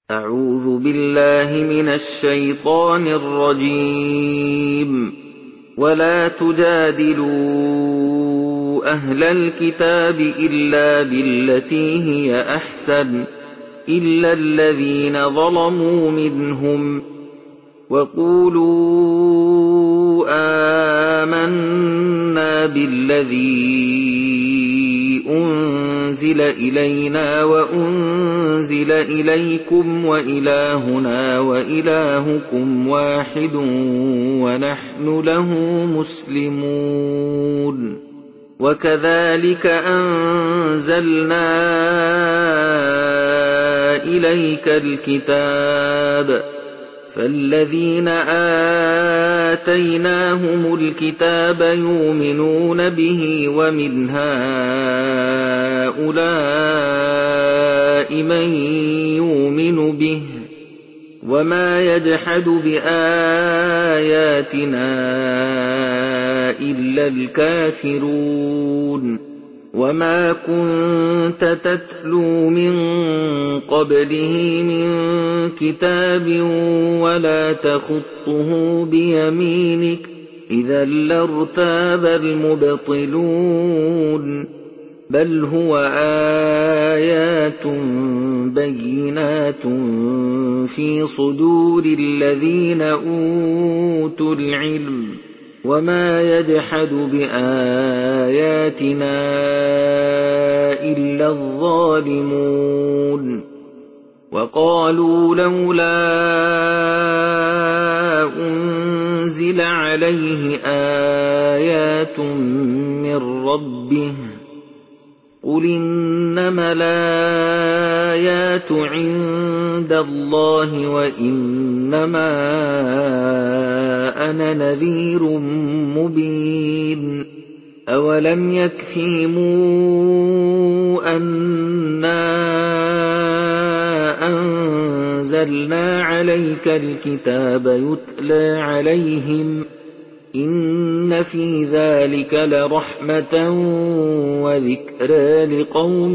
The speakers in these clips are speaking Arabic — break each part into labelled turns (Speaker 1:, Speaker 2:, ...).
Speaker 1: أعوذ بالله من الشيطان الرجيم. ولا تجادلوا أهل الكتاب إلا بالتي هي أحسن إلا الذين ظلموا منهم وقولوا آمنا بالذي أنزل إلينا وأنزل إليكم وإلهنا وإلهكم واحد ونحن له مسلمون. وكذلك أنزلنا إليك الكتاب فالذين آتيناهم الكتاب يؤمنون به ومن هؤلاء من يؤمن به وما يجحد بآياتنا إلا الكافرون. وما كنت تتلو من قبله من كتاب ولا تخطه بيمينك إذا لارتاب المبطلون. بل هو آيات بينات في صدور الذين أوتوا العلم وما يجحد بآياتنا إلا الظالمون. وقالوا لولا أنزل عليه آيات من ربه قل إنما الآيات عند الله وإنما أنا نذير مبين. أولم يكفهم أنا أنزلنا عليك الكتاب يتلى عليهم إن في ذلك لرحمة وذكرى لقوم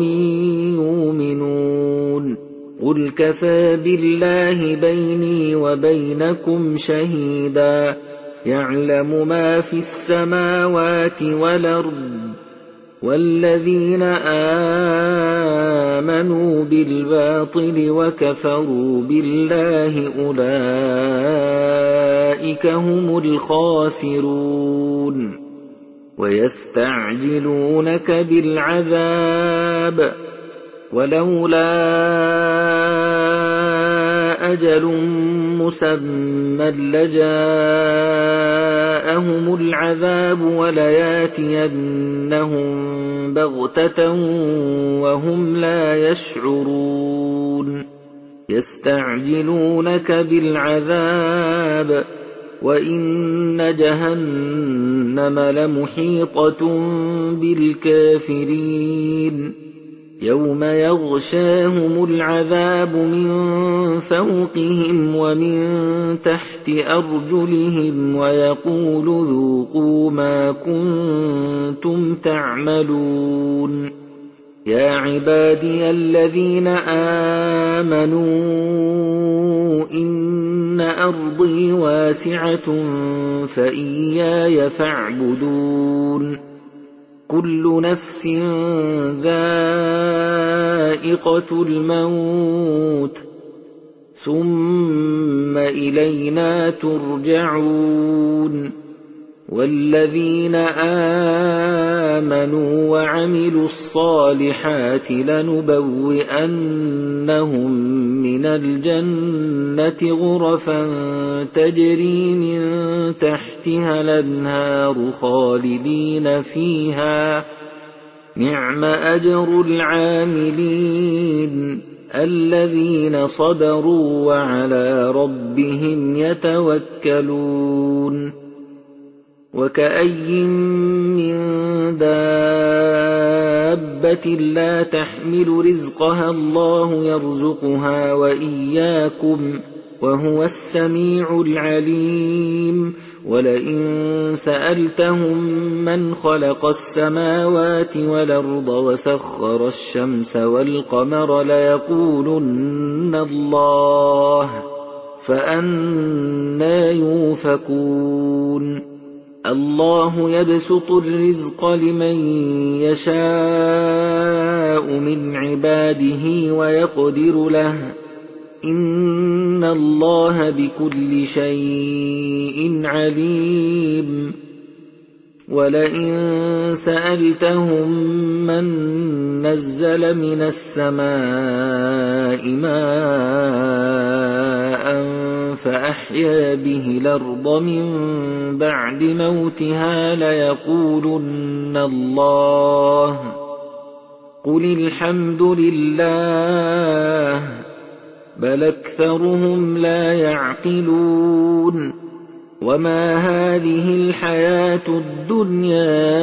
Speaker 1: يؤمنون. قل كفى بالله بيني وبينكم شهيدا يعلم ما في السماوات والأرض والذين آمنوا بالباطل وكفروا بالله أولئك هم الخاسرون. ويستعجلونك بالعذاب ولولا أجل مسمى لجاءهم العذاب ولياتينهم بغتة وهم لا يشعرون. يستعجلونك بالعذاب وإن جهنم لمحيطة بالكافرين. يوم يغشاهم العذاب من فوقهم ومن تحت أرجلهم ويقول ذوقوا ما كنتم تعملون. يا عبادي الذين آمنوا إن أرضي واسعة فإياي فاعبدون. كل نفس ذائقة الموت ثم إلينا ترجعون. والذين آمنوا وعملوا الصالحات لنبوئنهم من الجنة غرفا تجري من تحتها الأنهار خالدين فيها نعم أجر العاملين الذين صبروا وعلى ربهم يتوكلون. وكأي من دابة لا تحمل رزقها الله يرزقها وإياكم وهو السميع العليم ولئن سألتهم من خلق السماوات والأرض وسخر الشمس والقمر ليقولن الله فأنى يؤفكون الله يبسط الرزق لمن يشاء من عباده ويقدر له إن الله بكل شيء عليم ولئن سألتهم من نزل من السماء ماء فأحيا به الأرض من بعد موتها ليقولن الله قل الحمد لله بل أكثرهم لا يعقلون وما هذه الحياة الدنيا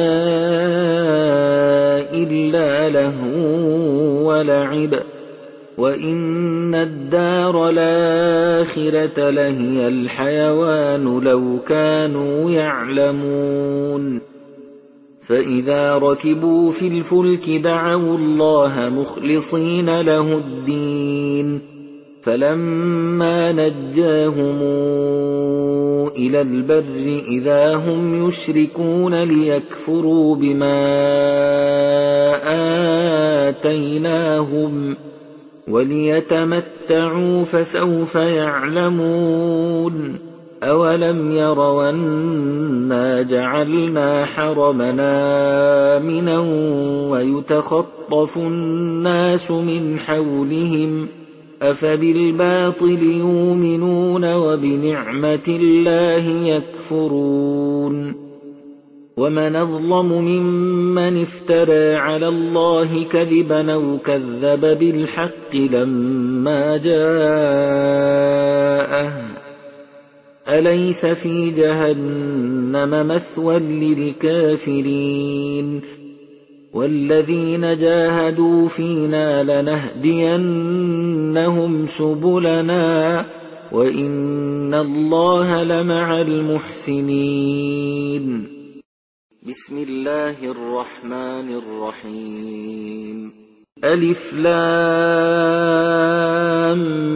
Speaker 1: إلا لهو ولعب وإن الدار الآخرة لهي الحيوان لو كانوا يعلمون فإذا ركبوا في الفلك دعوا الله مخلصين له الدين فلما نجاهم إلى البر إذا هم يشركون ليكفروا بما آتيناهم وليتمتعوا فسوف يعلمون أولم يروا أنا جعلنا حرمنا آمنا ويتخطف الناس من حولهم أفبالباطل يؤمنون وبنعمة الله يكفرون ومن أظلم ممن افترى على الله كذبا أو كذب بالحق لما جاءه أليس في جهنم مثوى للكافرين والذين جاهدوا فينا لنهدينهم سبلنا وإن الله لمع المحسنين بسم الله الرحمن الرحيم ألف لام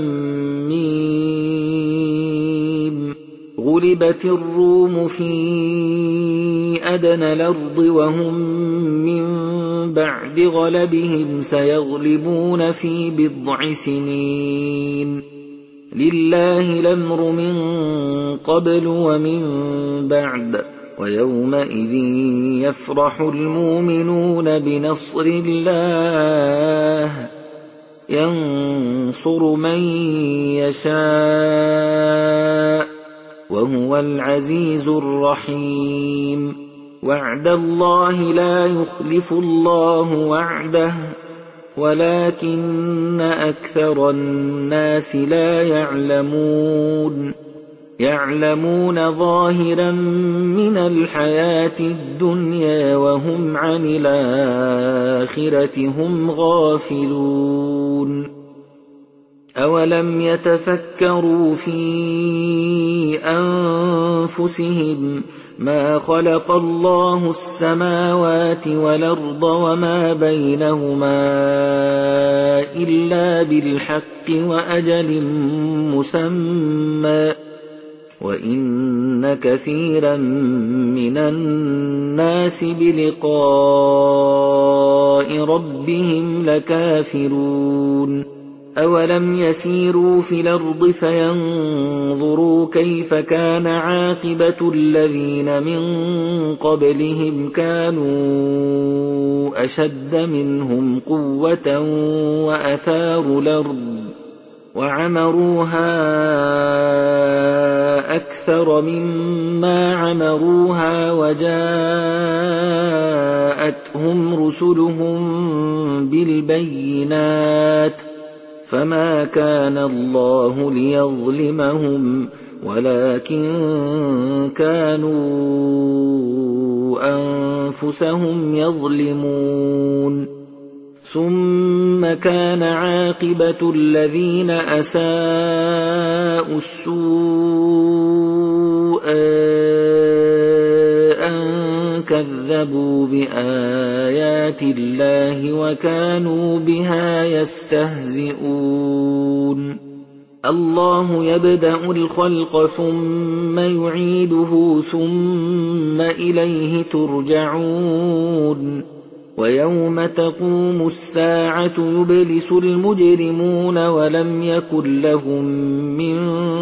Speaker 1: ميم غلبت الروم في أدنى الأرض وهم من بعد غلبهم سيغلبون في بضع سنين لله الأمر من قبل ومن بعد ويومئذ يفرح المؤمنون بنصر الله ينصر من يشاء وهو العزيز الرحيم وعد الله لا يخلف الله وعده ولكن أكثر الناس لا يعلمون ظاهرا من الحياة الدنيا وهم عن الآخرة هم غافلون أولم يتفكروا في أنفسهم ما خلق الله السماوات والأرض وما بينهما إلا بالحق وأجل مسمى وإن كثيرا من الناس بلقاء ربهم لكافرون أولم يسيروا في الأرض فينظروا كيف كان عاقبة الذين من قبلهم كانوا أشد منهم قوة وأثاروا الأرض وعمروها أكثر مما عمروها وجاءتهم رسلهم بالبينات فما كان الله ليظلمهم ولكن كانوا أنفسهم يظلمون ثم كان عاقبة الذين أساءوا السوء أن كذبوا بآيات الله وكانوا بها يستهزئون الله يبدأ الخلق ثم يعيده ثم إليه ترجعون ويوم تقوم الساعة يبلس المجرمون ولم يكن لهم من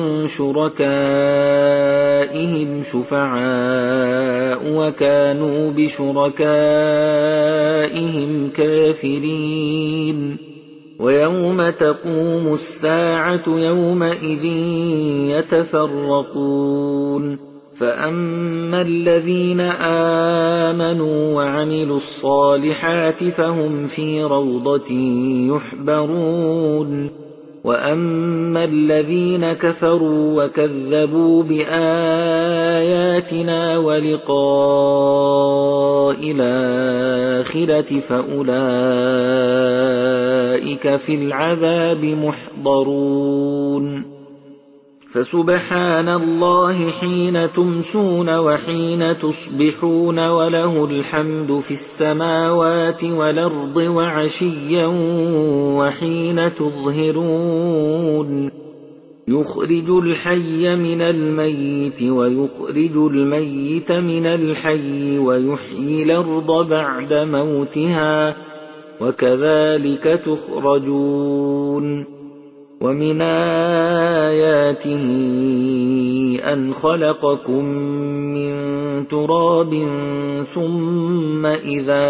Speaker 1: شركائهم شفعاء وكانوا بشركائهم كافرين ويوم تقوم الساعة يومئذ يتفرقون فأما الذين آمنوا وعملوا الصالحات فهم في روضة يحبرون وأما الذين كفروا وكذبوا بآياتنا ولقاء الآخرة فأولئك في العذاب محضرون فسبحان الله حين تمسون وحين تصبحون وله الحمد في السماوات والأرض وعشيا وحين تظهرون يخرج الحي من الميت ويخرج الميت من الحي ويحيي الأرض بعد موتها وكذلك تخرجون ومن آياته أن خلقكم من تراب ثم إذا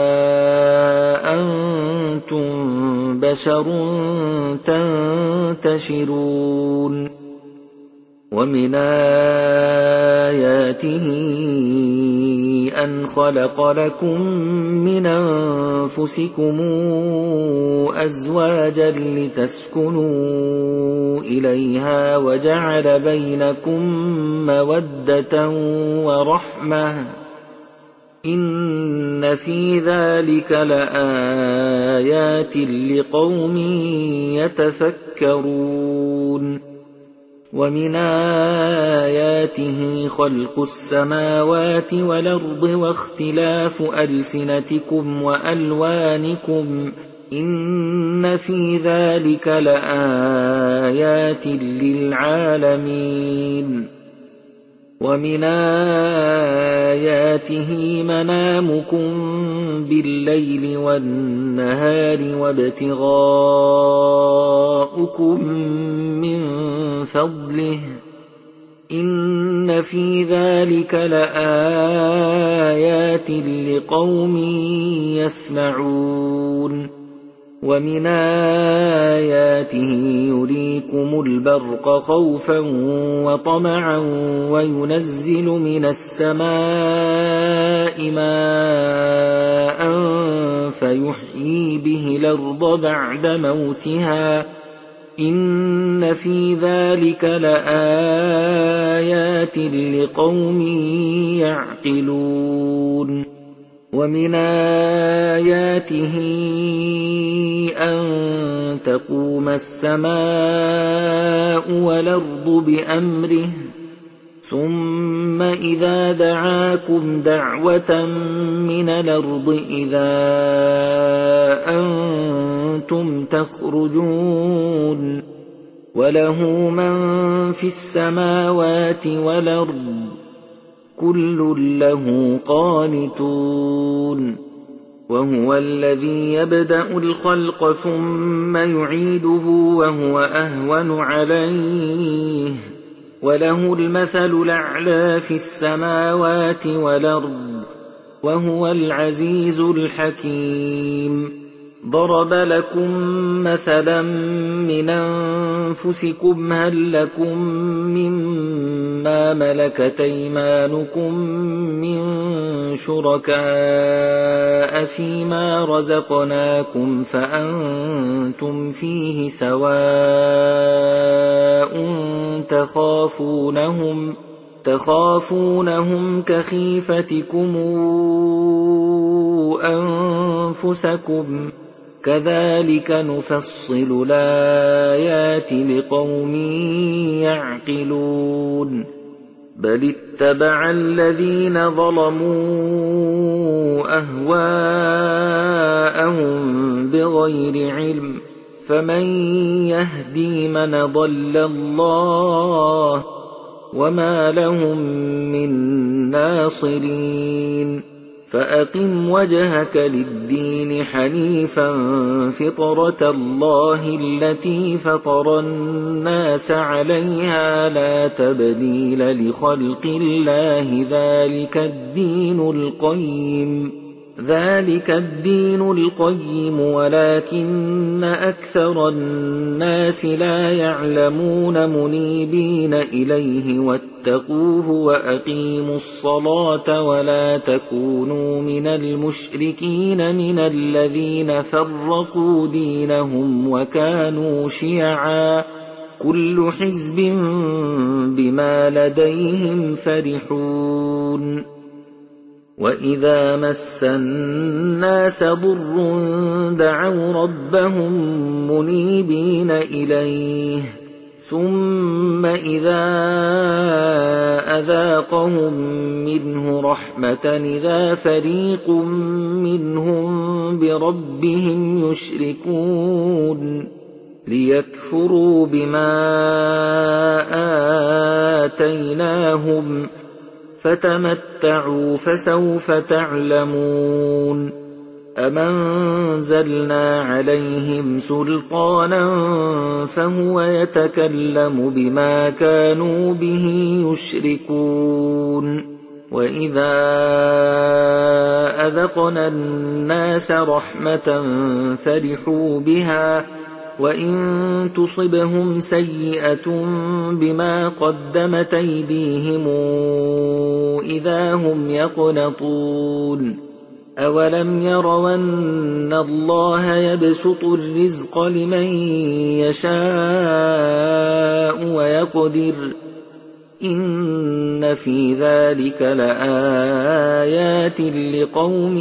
Speaker 1: أنتم بشر تنتشرون ومن آياته أن خلق لكم من أنفسكم أزواجا لتسكنوا إليها وجعل بينكم مودة ورحمة إن في ذلك لآيات لقوم يتفكرون ومن آياته خلق السماوات والأرض واختلاف ألسنتكم وألوانكم إن في ذلك لآيات للعالمين ومن آياته منامكم بالليل والنهار وابتغاؤكم من فضله إن في ذلك لآيات لقوم يسمعون ومن آياته يريكم البرق خوفا وطمعا وينزل من السماء ماء فيحيي به الأرض بعد موتها إن في ذلك لآيات لقوم يعقلون ومن آياته أن تقوم السماء والأرض بأمره ثم إذا دعاكم دعوة من الأرض إذا أنتم تخرجون وله من في السماوات والأرض كل له قانتون وهو الذي يبدأ الخلق ثم يعيده وهو أهون عليه وله المثل الأعلى في السماوات والأرض وهو العزيز الحكيم ضرب لكم مثلا من أنفسكم هل لكم مما ملكت أيمانكم من شركاء فيما رزقناكم فأنتم فيه سواء تخافونهم كخيفتكم أنفسكم كذلك نفصل الآيات لقوم يعقلون بل اتبع الذين ظلموا أهواءهم بغير علم فمن يهدي من ضل الله وما لهم من ناصرين فأقم وجهك للدين حنيفا فطرة الله التي فطر الناس عليها لا تبديل لخلق الله ذلك الدين القيم ولكن أكثر الناس لا يعلمون منيبين إليه واتقوه وأقيموا الصلاة ولا تكونوا من المشركين من الذين فرقوا دينهم وكانوا شيعا كل حزب بما لديهم فرحون وإذا مس الناس ضر دعوا ربهم منيبين إليه ثم إذا أذاقهم منه رحمة إذا فريق منهم بربهم يشركون ليكفروا بما آتيناهم فتمتعوا فسوف تعلمون أم أنزلنا عليهم سلطانا فهو يتكلم بما كانوا به يشركون وإذا أذقنا الناس رحمة فرحوا بها وإن تصبهم سيئة بما قدمت أيديهم إذا هم يقنطون أولم يروا أن الله يبسط الرزق لمن يشاء ويقدر إن في ذلك لآيات لقوم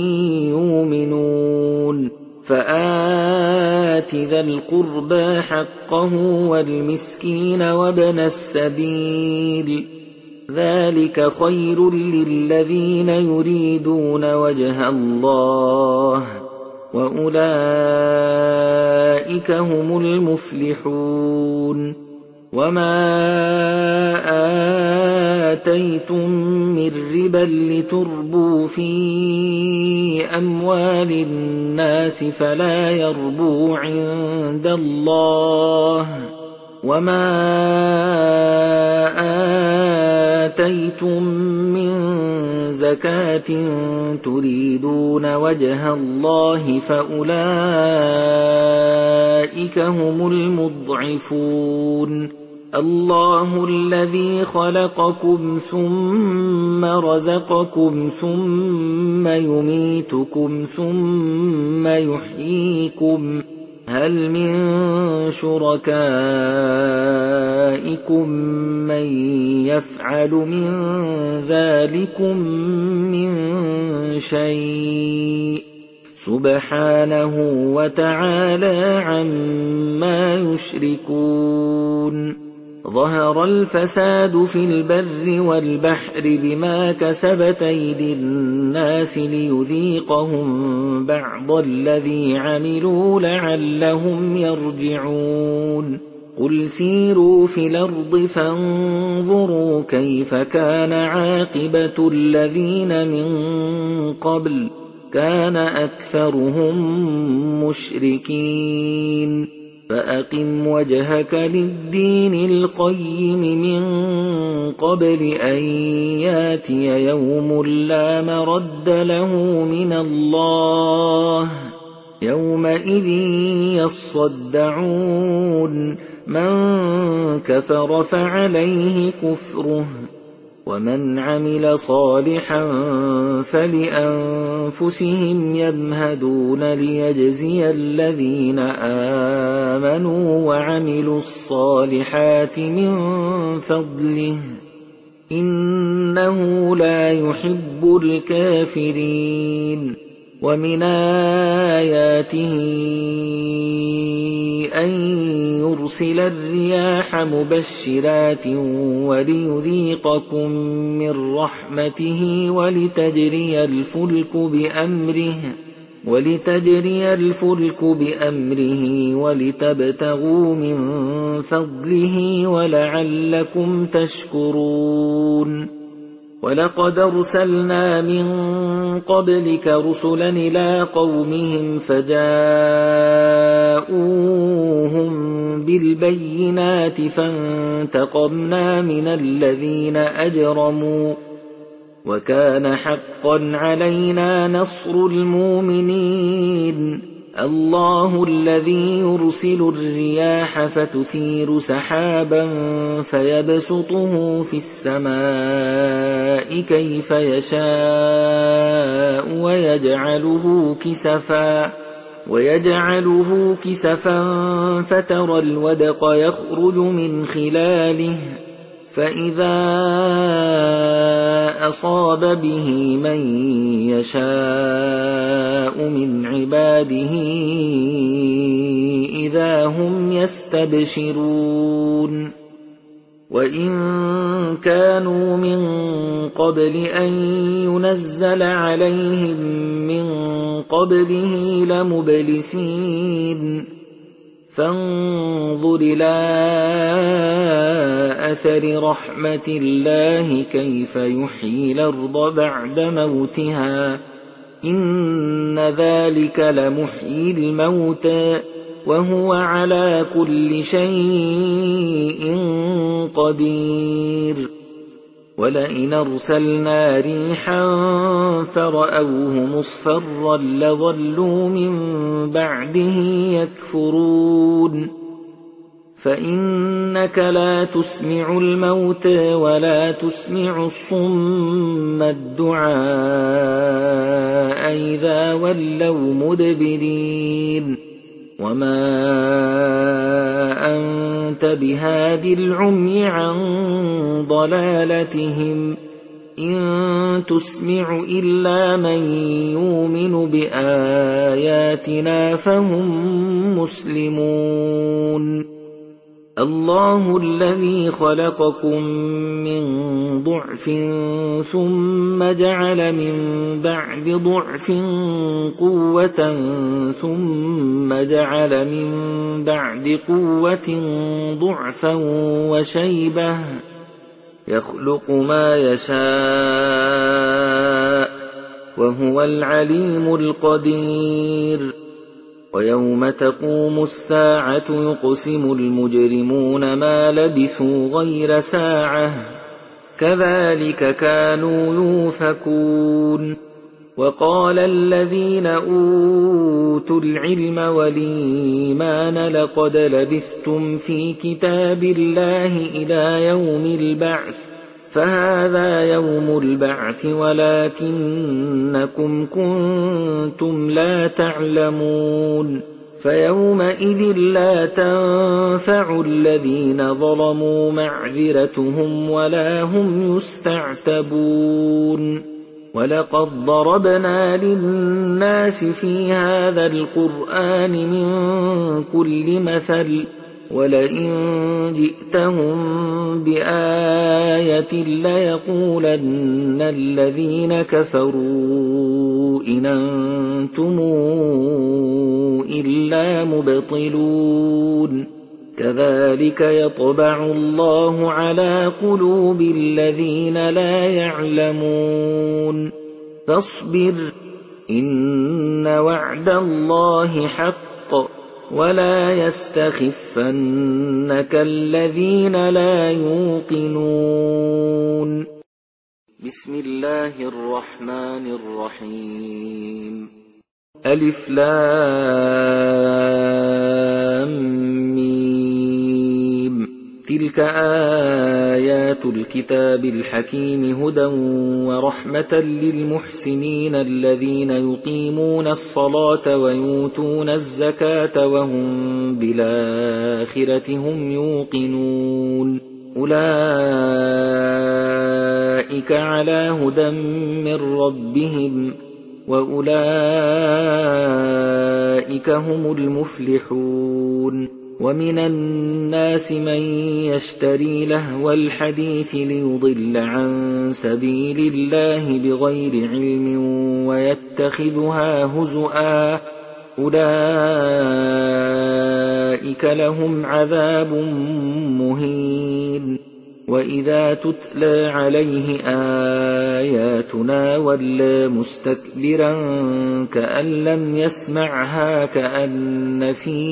Speaker 1: يؤمنون فآت ذا القربى حقه والمسكين وابن السبيل ذلك خير للذين يريدون وجه الله وأولئك هم المفلحون وما آتيتم من ربا لتربوا في أموال الناس فلا يربو عند الله وما آتيتم من زكاة تريدون وجه الله فأولئك هم المضعفون الله الذي خلقكم ثم رزقكم ثم يميتكم ثم يحييكم هل من شركائكم من يفعل من ذلكم من شيء سبحانه وتعالى عما يشركون ظهر الفساد في البر والبحر بما كسبت أيدي الناس ليذيقهم بعض الذي عملوا لعلهم يرجعون قل سيروا في الأرض فانظروا كيف كان عاقبة الذين من قبل كان أكثرهم مشركين فأقم وجهك للدين القيم من قبل أن ياتي يوم لا مرد له من الله يومئذ يصدعون من كفر فعليه كفره ومن عمل صالحا فلأنفسهم يمهدون ليجزي الذين آمنوا وعملوا الصالحات من فضله إنه لا يحب الكافرين ومن آياته أن يرسل الرياح مبشرات وليذيقكم من رحمته ولتجري الفلك بأمره ولتبتغوا من فضله ولعلكم تشكرون. ولقد أرسلنا من قبلك رسلا إلى قومهم فجاءوهم بالبينات فانتقمنا من الذين أجرموا وكان حقا علينا نصر المؤمنين. الله الذي يرسل الرياح فتثير سحابا فيبسطه في السماء كيف يشاء ويجعله كسفا فترى الودق يخرج من خلاله فإذا أصاب به من يشاء من عباده إذا هم يستبشرون. وإن كانوا من قبل أن ينزل عليهم من قبله لمبلسين. فانظر إلى أثر رحمة الله كيف يحيي الأرض بعد موتها إن ذلك لمحيي الموتى وهو على كل شيء قدير. ولئن أرسلنا ريحا فرأوه مصفرا لظلوا من بعده يكفرون. فإنك لا تسمع الموتى ولا تسمع الصم الدعاء إذا ولوا مدبرين. وما أنت بهاد العمي عن ضلالتهم إن تسمع إلا من يؤمن بآياتنا فهم مسلمون. الله الذي خلقكم من ضعف ثم جعل من بعد ضعف قوة ثم جعل من بعد قوة ضعفا وشيبة يخلق ما يشاء وهو العليم القدير. ويوم تقوم الساعة يقسم المجرمون ما لبثوا غير ساعة كذلك كانوا يؤفكون. وقال الذين أوتوا العلم والإيمان لقد لبثتم في كتاب الله إلى يوم البعث فهذا يوم البعث ولكنكم كنتم لا تعلمون. فيومئذ لا تنفع الذين ظلموا معذرتهم ولا هم يستعتبون. ولقد ضربنا للناس في هذا القرآن من كل مثل ولئن جئتهم بآية ليقولن الذين كفروا إن أنتم إلا مبطلون. كذلك يطبع الله على قلوب الذين لا يعلمون. فاصبر إن وعد الله حق ولا يستخفنك الذين لا يوقنون. بسم الله الرحمن الرحيم. ألف لام ميم. تلك آيات الكتاب الحكيم هدى ورحمة للمحسنين الذين يقيمون الصلاة ويؤتون الزكاة وهم بالآخرة هم يوقنون. أولئك على هدى من ربهم وأولئك هم المفلحون. ومن الناس من يشتري لهو الحديث ليضل عن سبيل الله بغير علم ويتخذها هزؤا، أولئك لهم عذاب مهين. وإذا تتلى عليه آياتنا ولى مستكبرا كأن لم يسمعها كأن في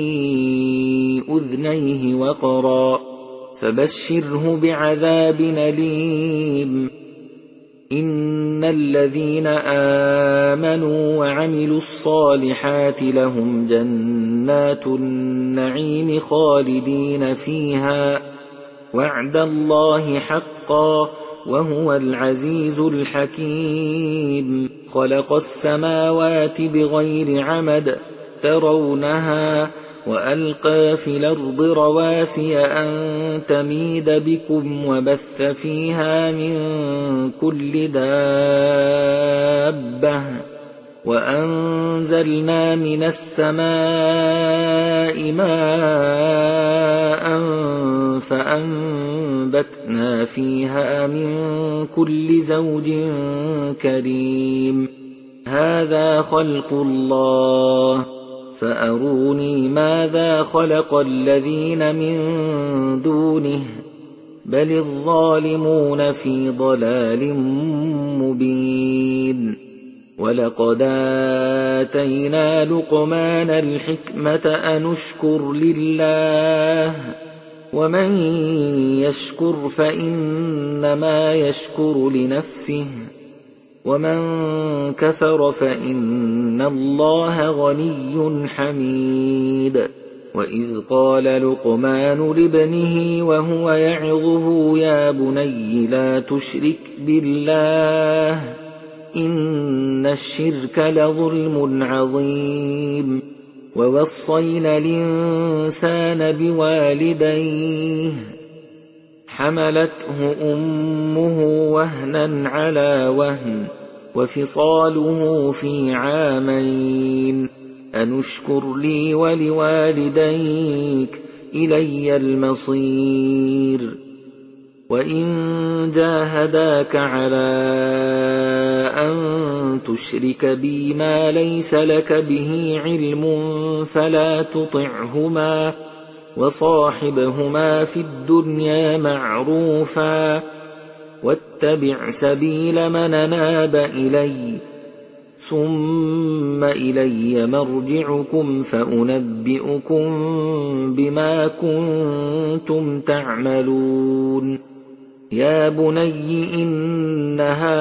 Speaker 1: أذنيه وقرا، فبشره بعذاب أليم. إن الذين آمنوا وعملوا الصالحات لهم جنات النعيم خالدين فيها، وعد الله حقا وهو العزيز الحكيم. خلق السماوات بغير عمد ترونها، وألقى في الأرض رواسي أن تميد بكم، وبث فيها من كل دابة، وأنزلنا من السماء ماء فأنبتنا فيها من كل زوج كريم. هذا خلق الله، فأروني ماذا خلق الذين من دونه، بل الظالمون في ضلال مبين. ولقد آتينا لقمان الحكمة أن اشكر لله، ومن يشكر فإنما يشكر لنفسه، ومن كفر فإن الله غني حميد. وإذ قال لقمان لابنه وهو يعظه يا بني لا تشرك بالله إن الشرك لظلم عظيم. ووصينا الإنسان بوالديه حملته أمه وهنا على وهن وفصاله في عامين أن اشكر لي ولوالديك إلي المصير. وإن جاهداك على أن تشرك بي ما ليس لك به علم فلا تطعهما، وصاحبهما في الدنيا معروفا، واتبع سبيل من أناب إلي، ثم إلي مرجعكم فأنبئكم بما كنتم تعملون. يا بني إنها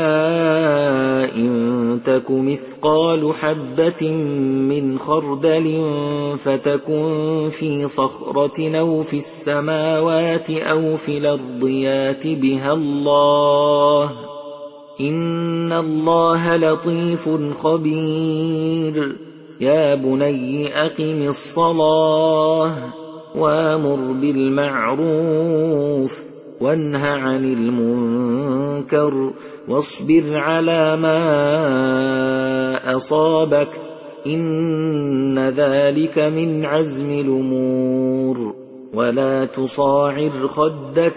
Speaker 1: إن تك مثقال حبة من خردل فتكن في صخرة أو في السماوات أو في الأرض يات بها الله، إن الله لطيف خبير. يا بني أقم الصلاة وأمر بالمعروف وانه عن المنكر واصبر على ما أصابك إن ذلك من عزم الأمور. ولا تصاعر خدك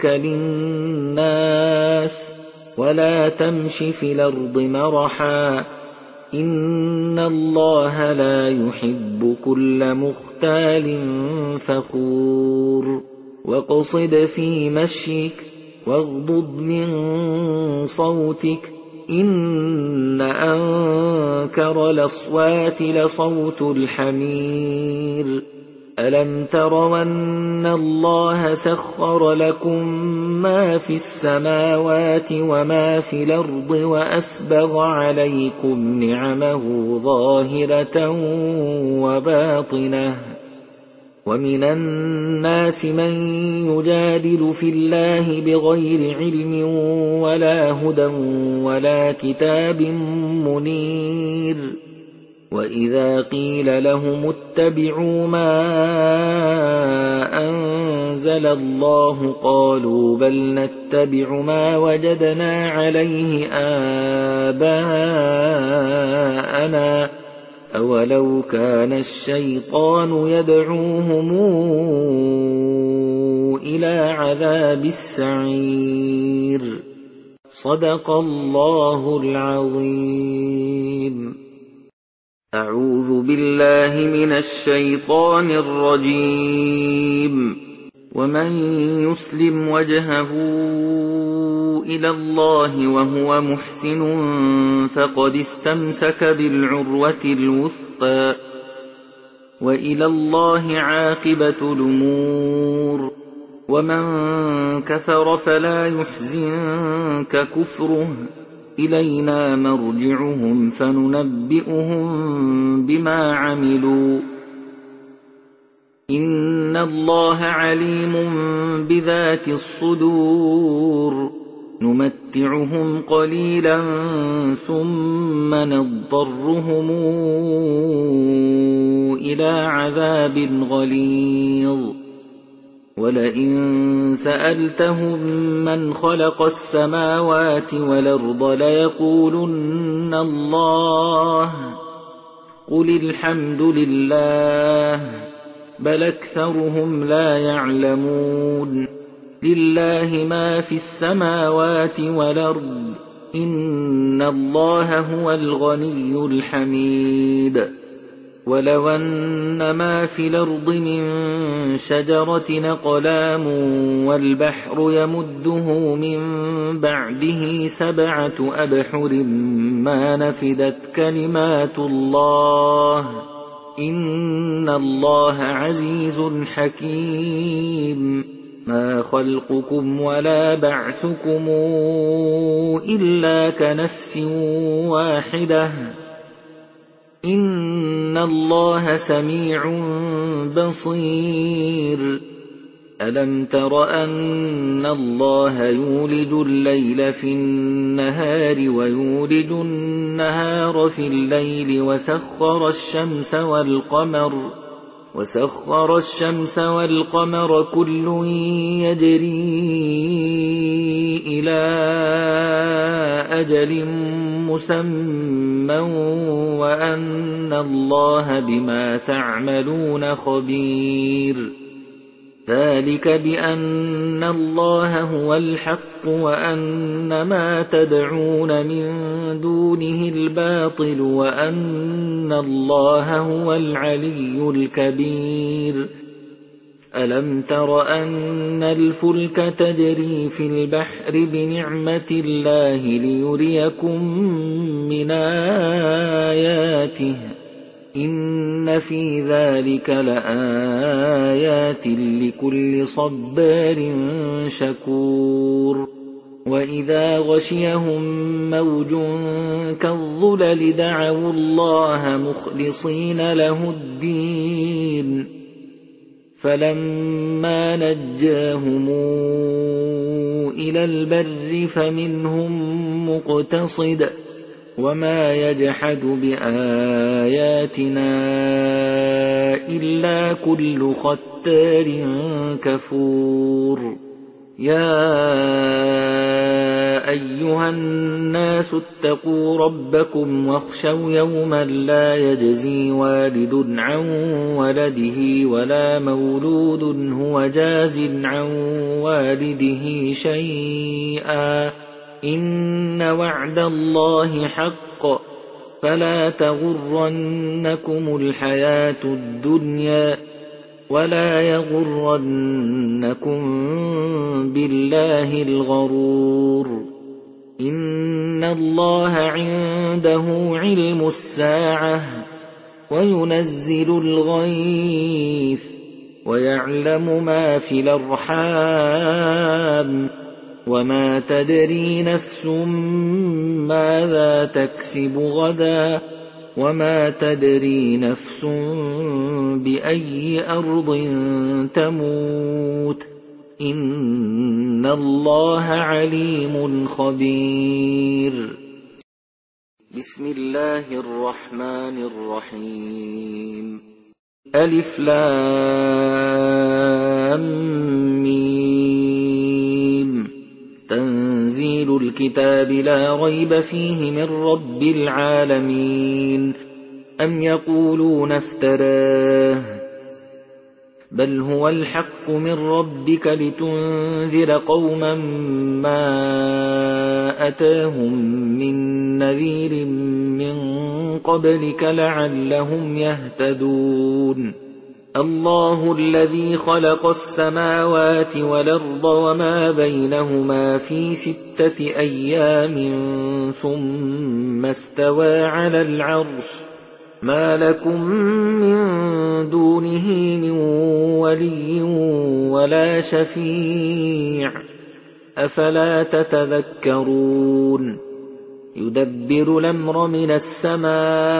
Speaker 1: للناس ولا تمش في الأرض مرحا إن الله لا يحب كل مختال فخور. واقصد في مشيك واغضض من صوتك إن أنكر الأصوات لصوت الحمير. ألم تروا أن الله سخر لكم ما في السماوات وما في الأرض وأسبغ عليكم نعمه ظاهرة وباطنة. ومن الناس من يجادل في الله بغير علم ولا هدى ولا كتاب منير. وإذا قيل لهم اتبعوا ما أنزل أنزل الله قالوا بل نتبع ما وجدنا عليه آباءنا أولو كان الشيطان يدعوهم إلى عذاب السعير. صدق الله العظيم. أعوذ بالله من الشيطان الرجيم. ومن يسلم وجهه إلى الله وهو محسن فقد استمسك بالعروة الوثقى وإلى الله عاقبة الأمور. ومن كفر فلا يحزنك كفره إلينا مرجعهم فننبئهم بما عملوا إن الله عليم بذات الصدور. نمتعهم قليلا ثم نضطرهم إلى عذاب غليظ. ولئن سألتهم من خلق السماوات والأرض ليقولن الله قل الحمد لله بل أكثرهم لا يعلمون. لله ما في السماوات والأرض إن الله هو الغني الحميد. ولو أن ما في الأرض من شجرة أقلام والبحر يمده من بعده 7 أبحر ما نفدت كلمات الله إن الله عزيز حكيم. ما خلقكم ولا بعثكم إلا كنفس واحدة إن الله سميع بصير. ألم تر أن الله يولج الليل في النهار ويولج النهار في الليل وسخر الشمس والقمر كل يجري إلى أجل مسمى وأن الله بما تعملون خبير. ذلك بأن الله هو الحق وأن ما تدعون من دونه الباطل وأن الله هو العلي الكبير. ألم تر أن الفلك تجري في البحر بنعمة الله ليريكم من آياته إن في ذلك لآيات لكل صبار شكور. وإذا غشيهم موج كالظلل دعوا الله مخلصين له الدين فلما نجاهم إلى البر فمنهم مقتصد وما يجحد بآياتنا إلا كل ختار كفور. يا أيها الناس اتقوا ربكم واخشوا يوما لا يجزي والد عن ولده ولا مولود هو جاز عن والده شيئا إن وعد الله حق فلا تغرنكم الحياة الدنيا ولا يغرنكم بالله الغرور. إن الله عنده علم الساعة وينزل الغيث ويعلم ما في الأرحام وما تدري نفس ماذا تكسب غدا وما تدري نفس بأي أرض تموت إن الله عليم خبير. بسم الله الرحمن الرحيم. ألف لام الكتاب لا ريب فيه من رب العالمين أم يقولون افتراه بل هو الحق من ربك لتنذر قوما ما أتاهم من نذير من قبلك لعلهم يهتدون الله الذي خلق السماوات والأرض وما بينهما في 6 أيام ثم استوى على العرش ما لكم من دونه من ولي ولا شفيع أفلا تتذكرون يدبر الأمر من السماء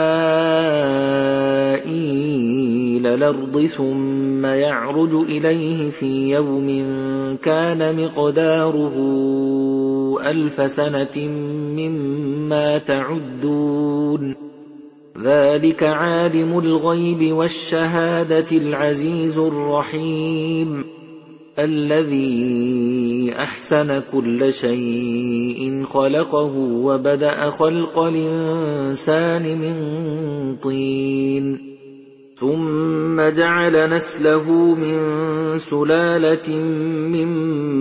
Speaker 1: إلى الأرض ثم يعرج إليه في يوم كان مقداره 1000 سنة مما تعدون ذلك عالم الغيب والشهادة العزيز الرحيم الذي أحسن كل شيء خلقه وبدأ خلق الإنسان من طين ثم جعل نسله من سلالة من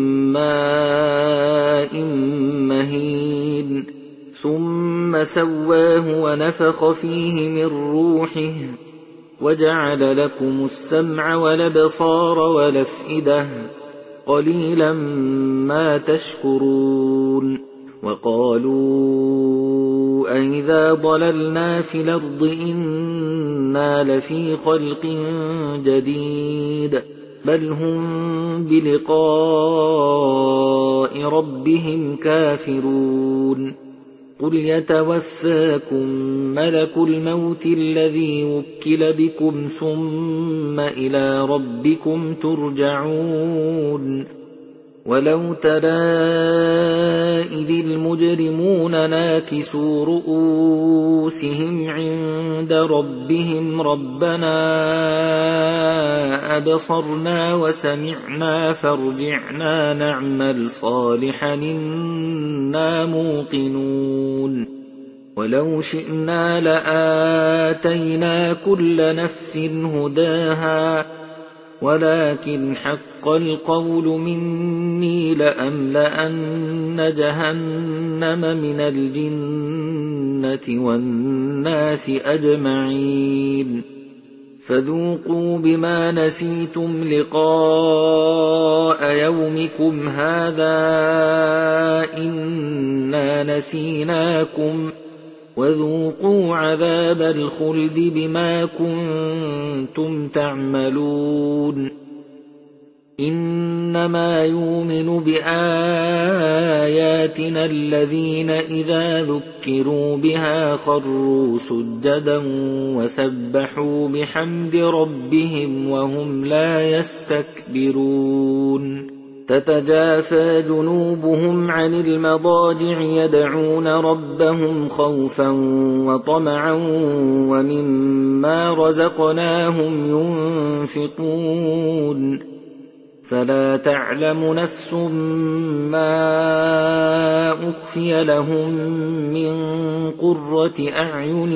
Speaker 1: ماء مهين ثم سواه ونفخ فيه من روحه وجعل لكم السمع والأبصار والأفئدة قليلا ما تشكرون وقالوا أئذا ضللنا في الأرض إنا لفي خلق جديد بل هم بلقاء ربهم كافرون قل يتوفاكم ملك الموت الذي وكل بكم ثم إلى ربكم ترجعون ولو ترى إذ المجرمون ناكسوا رؤوسهم عند ربهم ربنا أبصرنا وسمعنا فارجعنا نعمل صالحا إنا موقنون ولو شئنا لآتينا كل نفس هداها ولكن حق القول مني لأملأن جهنم من الجنة والناس أجمعين فذوقوا بما نسيتم لقاء يومكم هذا إنا نسيناكم وذوقوا عذاب الخلد بما كنتم تعملون إنما يؤمن بآياتنا الذين إذا ذكروا بها خروا سجدا وسبحوا بحمد ربهم وهم لا يستكبرون تتجافى جنوبهم عن المضاجع يدعون ربهم خوفا وطمعا ومما رزقناهم ينفقون فلا تعلم نفس ما أخفي لهم من قرة أعين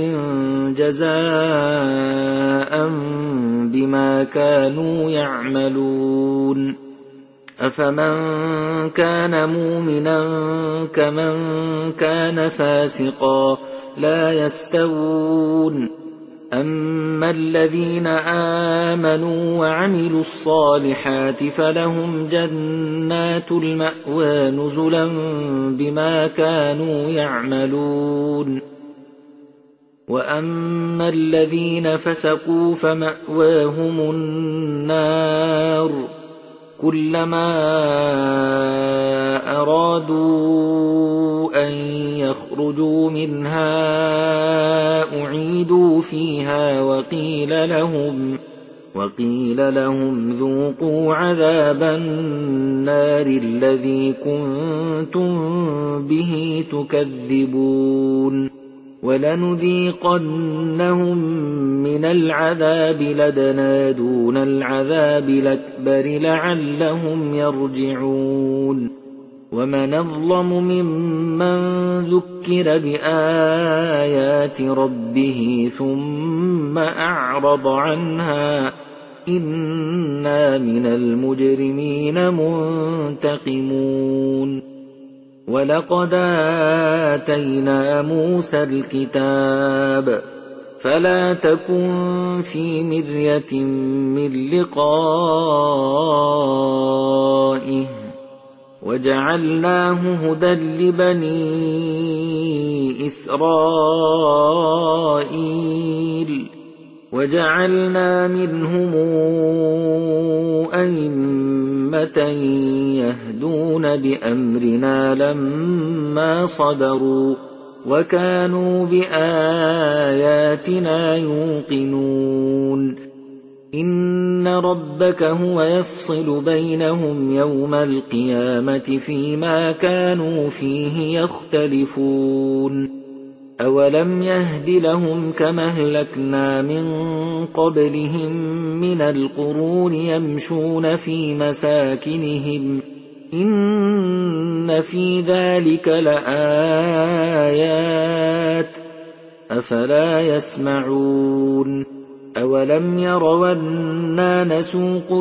Speaker 1: جزاء بما كانوا يعملون أفمن كان مؤمنا كمن كان فاسقا لا يستوون أما الذين آمنوا وعملوا الصالحات فلهم جنات المأوى نزلا بما كانوا يعملون وأما الذين فسقوا فمأواهم النار كلما أرادوا أن يخرجوا منها أعيدوا فيها وقيل لهم ذوقوا عذاب النار الذي كنتم به تكذبون ولنذيقنهم من العذاب لدنا دون العذاب الأكبر لعلهم يرجعون ومن أظلم ممن ذكر بآيات ربه ثم أعرض عنها إنا من المجرمين منتقمون ولقد آتينا موسى الكتاب فلا تكن في مرية من لقائه وجعلناه هدى لبني إسرائيل وجعلنا منهم أئمة يهدون بأمرنا لما صبروا وكانوا بآياتنا يوقنون إن ربك هو يفصل بينهم يوم القيامة فيما كانوا فيه يختلفون أولم يهد لهم كما أهلكنا من قبلهم من القرون يمشون في مساكنهم إن في ذلك لآيات أفلا يسمعون أولم يروا أنا نسوق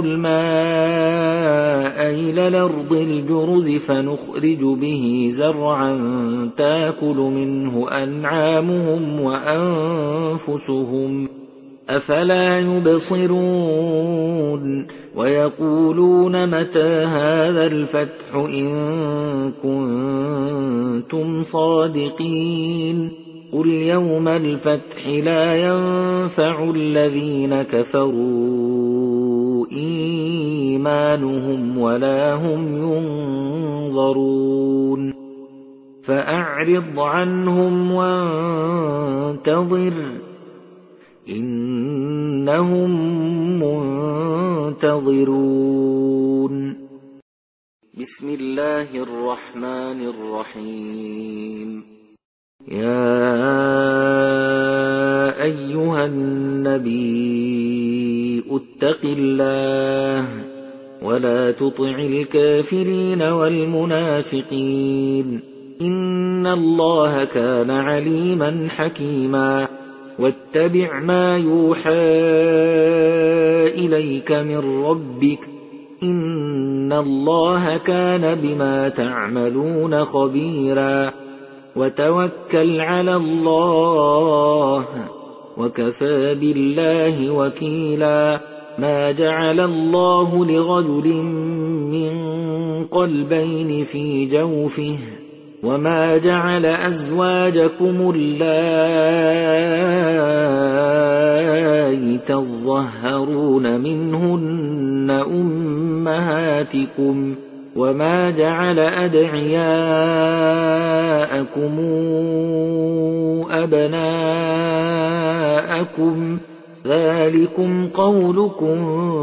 Speaker 1: الماء إلى الأرض الجرز فنخرج به زرعا تأكل منه أنعامهم وأنفسهم أفلا يبصرون ويقولون متى هذا الفتح إن كنتم صادقين قل يوم الفتح لا ينفع الذين كفروا إيمانهم ولا هم ينظرون فأعرض عنهم وانتظر إنهم منتظرون بسم الله الرحمن الرحيم يا أيها النبي اتق الله ولا تطع الكافرين والمنافقين إن الله كان عليما حكيما واتبع ما يوحى إليك من ربك إن الله كان بما تعملون خبيرا وتوكل على الله وكفى بالله وكيلا ما جعل الله لرجل من قلبين في جوفه وما جعل أزواجكم اللائي تظهرون منهن أمهاتكم وما جعل أدعياءكم أبناءكم ذلكم قولكم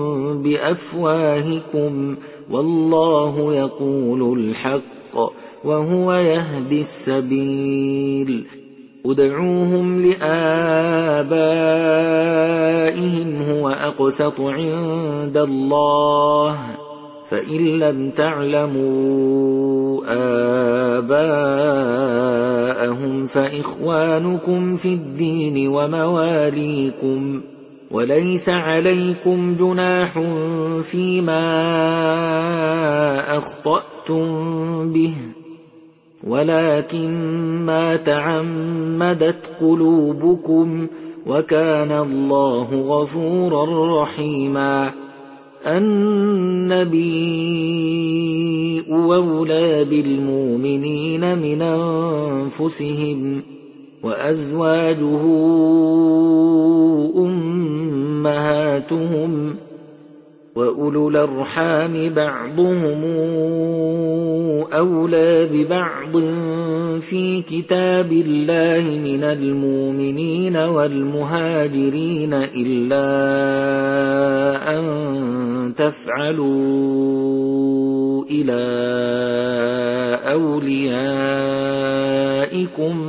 Speaker 1: بأفواهكم والله يقول الحق وهو يهدي السبيل ادعوهم لآبائهم هو أقسط عند الله فإن لم تعلموا آباءهم فإخوانكم في الدين ومواليكم وليس عليكم جناح فيما أخطأتم به ولكن ما تعمدت قلوبكم وكان الله غفورا رحيما النبي أولى بالمؤمنين من أنفسهم وأزواجه أمهاتهم وأولو الأرحام بعضهم أولى ببعض في كتاب الله من المؤمنين والمهاجرين إلا أن تفعلوا إلى أوليائكم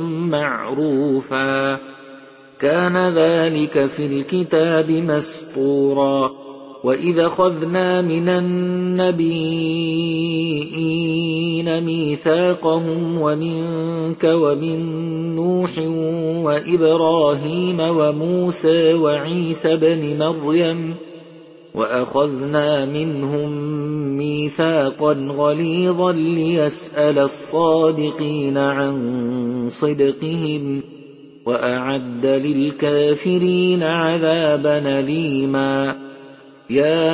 Speaker 1: معروفا كان ذلك في الكتاب مسطورا وَإِذْ أَخَذْنَا مِنَ النَّبِيِّينَ مِيثَاقَهُمْ وَمِنكَ وَمِن نُّوحٍ وَإِبْرَاهِيمَ وَمُوسَىٰ وَعِيسَى ابْنِ مَرْيَمَ وَأَخَذْنَا مِنْهُم مِّيثَاقًا غَلِيظًا لِّيَسْأَلَ الصَّادِقِينَ عَن صِدْقِهِمْ وَأَعَدَّ لِلْكَافِرِينَ عَذَابًا أَلِيمًا يَا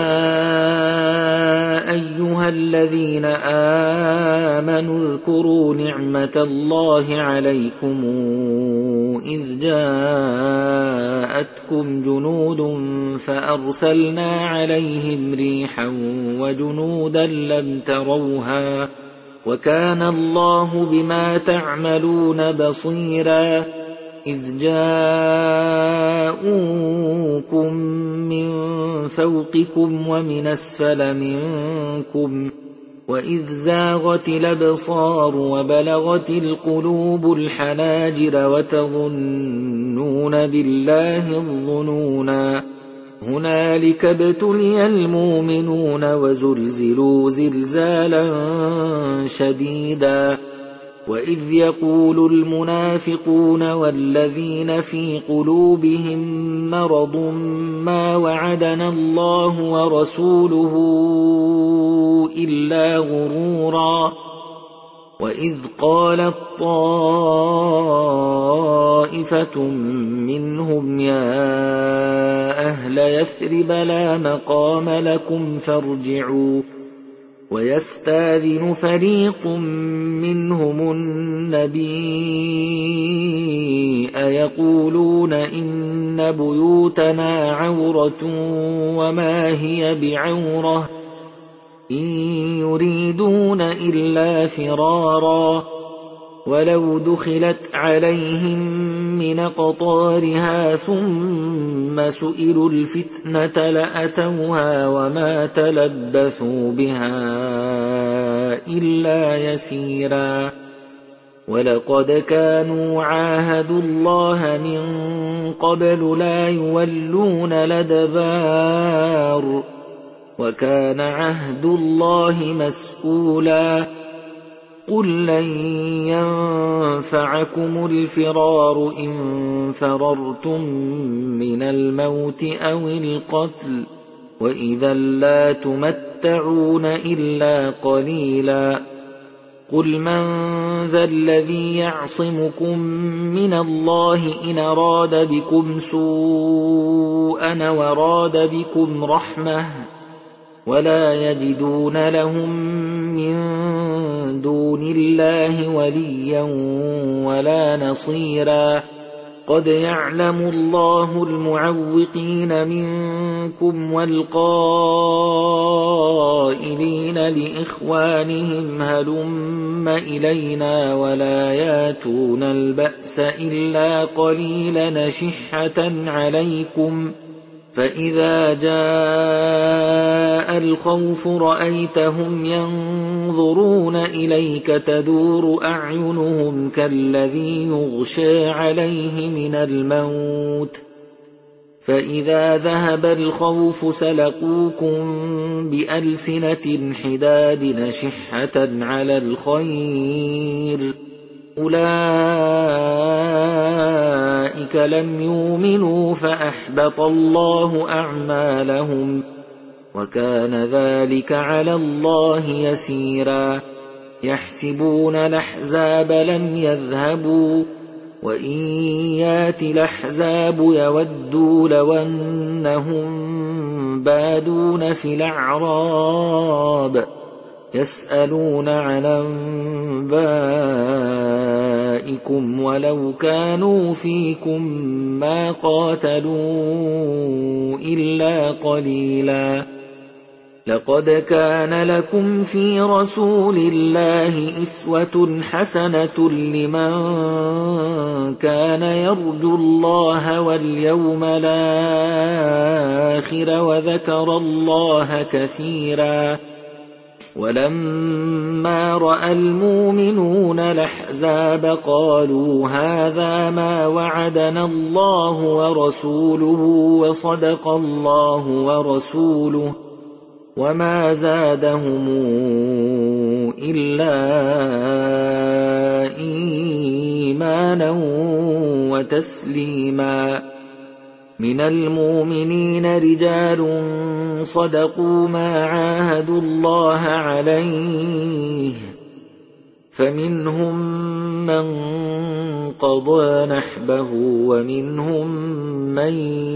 Speaker 1: أَيُّهَا الَّذِينَ آمَنُوا اذْكُرُوا نِعْمَةَ اللَّهِ عَلَيْكُمْ إِذْ جَاءَتْكُمْ جُنُودٌ فَأَرْسَلْنَا عَلَيْهِمْ رِيحًا وَجُنُودًا لَّمْ تَرَوْهَا وَكَانَ اللَّهُ بِمَا تَعْمَلُونَ بَصِيرًا إِذْ جَاءُوكُم مِّن فَوْقِكُمْ وَمِنْ أَسْفَلَ مِنكُمْ وَإِذْ زَاغَتِ الْأَبْصَارُ وَبَلَغَتِ الْقُلُوبُ الْحَنَاجِرَ وَتَظُنُّونَ بِاللَّهِ الظُّنُونَا هُنَالِكَ ابْتُلِيَ الْمُؤْمِنُونَ وَزُلْزِلُوا زِلْزَالًا شَدِيدًا وَإِذْ يَقُولُ الْمُنَافِقُونَ وَالَّذِينَ فِي قُلُوبِهِم مَّرَضٌ مَّا وَعَدَنَا اللَّهُ وَرَسُولُهُ إِلَّا غُرُورًا وَإِذْ قَالَت طَّائِفَةٌ مِّنْهُمْ يَا أَهْلَ يَثْرِبَ لَا مَقَامَ لَكُمْ فَارْجِعُوا وَيَسْتَأْذِنُ فَرِيقٌ مِّنْهُمُ النَّبِيَّ يَقُولُونَ إِنَّ بُيُوتَنَا عَوْرَةٌ وَمَا هِيَ بِعَوْرَةٍ إِن يُرِيدُونَ إِلَّا فِرَارًا وَلَوْ دُخِلَتْ عَلَيْهِم مِّنْ أَقْطَارِهَا ثُمَّ سُئِلُوا الْفِتْنَةَ لَأَتَوْهَا وَمَا تَلَبَّثُوا بِهَا إِلَّا يَسِيرًا وَلَقَدْ كَانُوا عَاهَدُوا اللَّهَ مِن قَبْلُ لَا يُوَلُّونَ الْأَدْبَارَ وَكَانَ عَهْدُ اللَّهِ مَسْئُولًا قُل لَّن يَنفَعَكُمُ الْفِرَارُ إِن فَرَرْتُم مِّنَ الْمَوْتِ أَوِ الْقَتْلِ وَإِذًا لَّا تُمَتَّعُونَ إِلَّا قَلِيلًا قُلْ مَن ذَا الَّذِي يَعْصِمُكُم مِّنَ اللَّهِ إِنْ أَرَادَ بِكُمْ سُوءًا وَأَرَادَ بِكُمْ رَحْمَةً وَلَا يَجِدُونَ لَهُم مِّن دُونِ اللَّهِ وَلِيًّا وَلَا نَصِيرًا قَدْ يَعْلَمُ اللَّهُ الْمُعَوِّقِينَ مِنكُمْ وَالْقَائِلِينَ لِإِخْوَانِهِمْ هَلُمَّ إِلَيْنَا وَلَا يَأْتُونَ الْبَأْسَ إِلَّا قَلِيلًا أَشِحَّةً عَلَيْكُمْ فَإِذَا جَاءَ الْخَوْفُ رَأَيْتَهُمْ يَنظُرُونَ إِلَيْكَ تَدُورُ أَعْيُنُهُمْ كَالَّذِي يُغْشَىٰ عَلَيْهِ مِنَ الْمَوْتِ فَإِذَا ذَهَبَ الْخَوْفُ سَلَقُوكُم بِأَلْسِنَةٍ حِدَادٍ أَشِحَّةً عَلَى الْخَيْرِ أُولَٰئِكَ لَمْ يُؤْمِنُوا فَأَحْبَطَ اللَّهُ أَعْمَالَهُمْ وَكَانَ ذَلِكَ عَلَى اللَّهِ يَسِيرًا يَحْسَبُونَ الْأَحْزَابَ لَمْ يَذْهَبُوا وَإِن يَأْتِ الْأَحْزَابُ يَوَدُّوا لَوْ أَنَّهُم بَادُونَ فِي الْأَعْرَابِ يَسْأَلُونَ عَنْ أَنبَائِكُمْ وَلَوْ كَانُوا فِيكُم مَّا قَاتَلُوا إِلَّا قَلِيلًا لَقَدْ كَانَ لَكُمْ فِي رَسُولِ اللَّهِ أُسْوَةٌ حَسَنَةٌ لِّمَن كَانَ يَرْجُو اللَّهَ وَالْيَوْمَ الْآخِرَ وَذَكَرَ اللَّهَ كَثِيرًا ولما رأى المؤمنون الأحزاب قالوا هذا ما وعدنا الله ورسوله وصدق الله ورسوله وما زادهم إلا إيمانا وتسليما من المؤمنين رجال صدقوا ما عاهدوا الله عليه فمنهم من قضى نحبه ومنهم من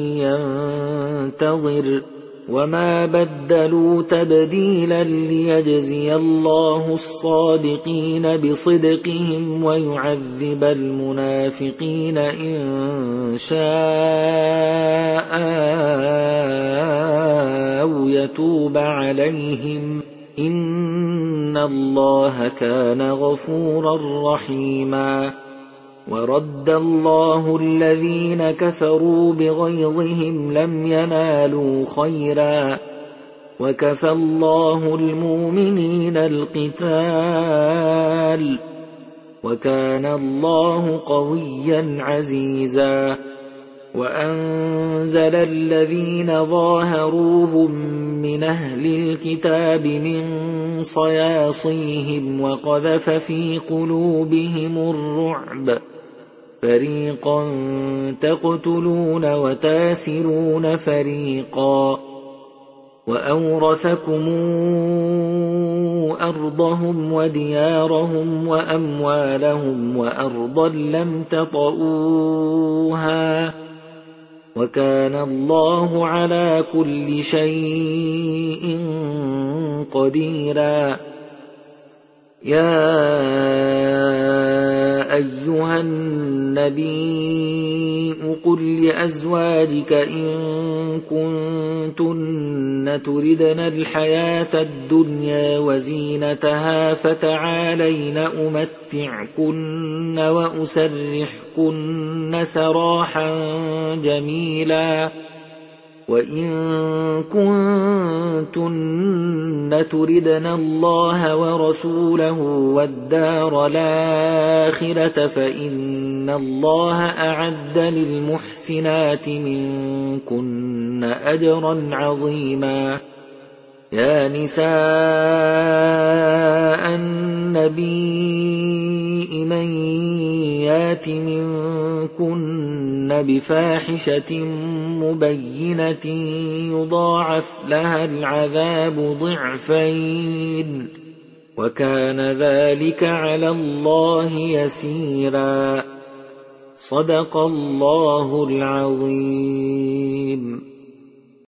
Speaker 1: ينتظر وما بدلوا تبديلا ليجزي الله الصادقين بصدقهم ويعذب المنافقين إن شاء أو يتوب عليهم إن الله كان غفورا رحيما ورد الله الذين كفروا بغيظهم لم ينالوا خيرا وكفى الله المؤمنين القتال وكان الله قويا عزيزا وأنزل الذين ظاهروهم من أهل الكتاب من صياصيهم وقذف في قلوبهم الرعب فريقا تقتلون وتاسرون فريقا وأورثكم أرضهم وديارهم وأموالهم وأرضا لم تطئوها وكان الله على كل شيء قديرا يا أيها النبي قل لأزواجك إن كنتن تردن الحياة الدنيا وزينتها فتعالين أمتعكن وأسرحكن سراحا جميلا وإن كنتن تردن الله ورسوله والدار الآخرة فإن الله أعد للمحسنات منكن أجرا عظيما يا نساء النبي من يات منكن بفاحشة مبينة يضاعف لها العذاب ضعفين وكان ذلك على الله يسيرا صدق الله العظيم.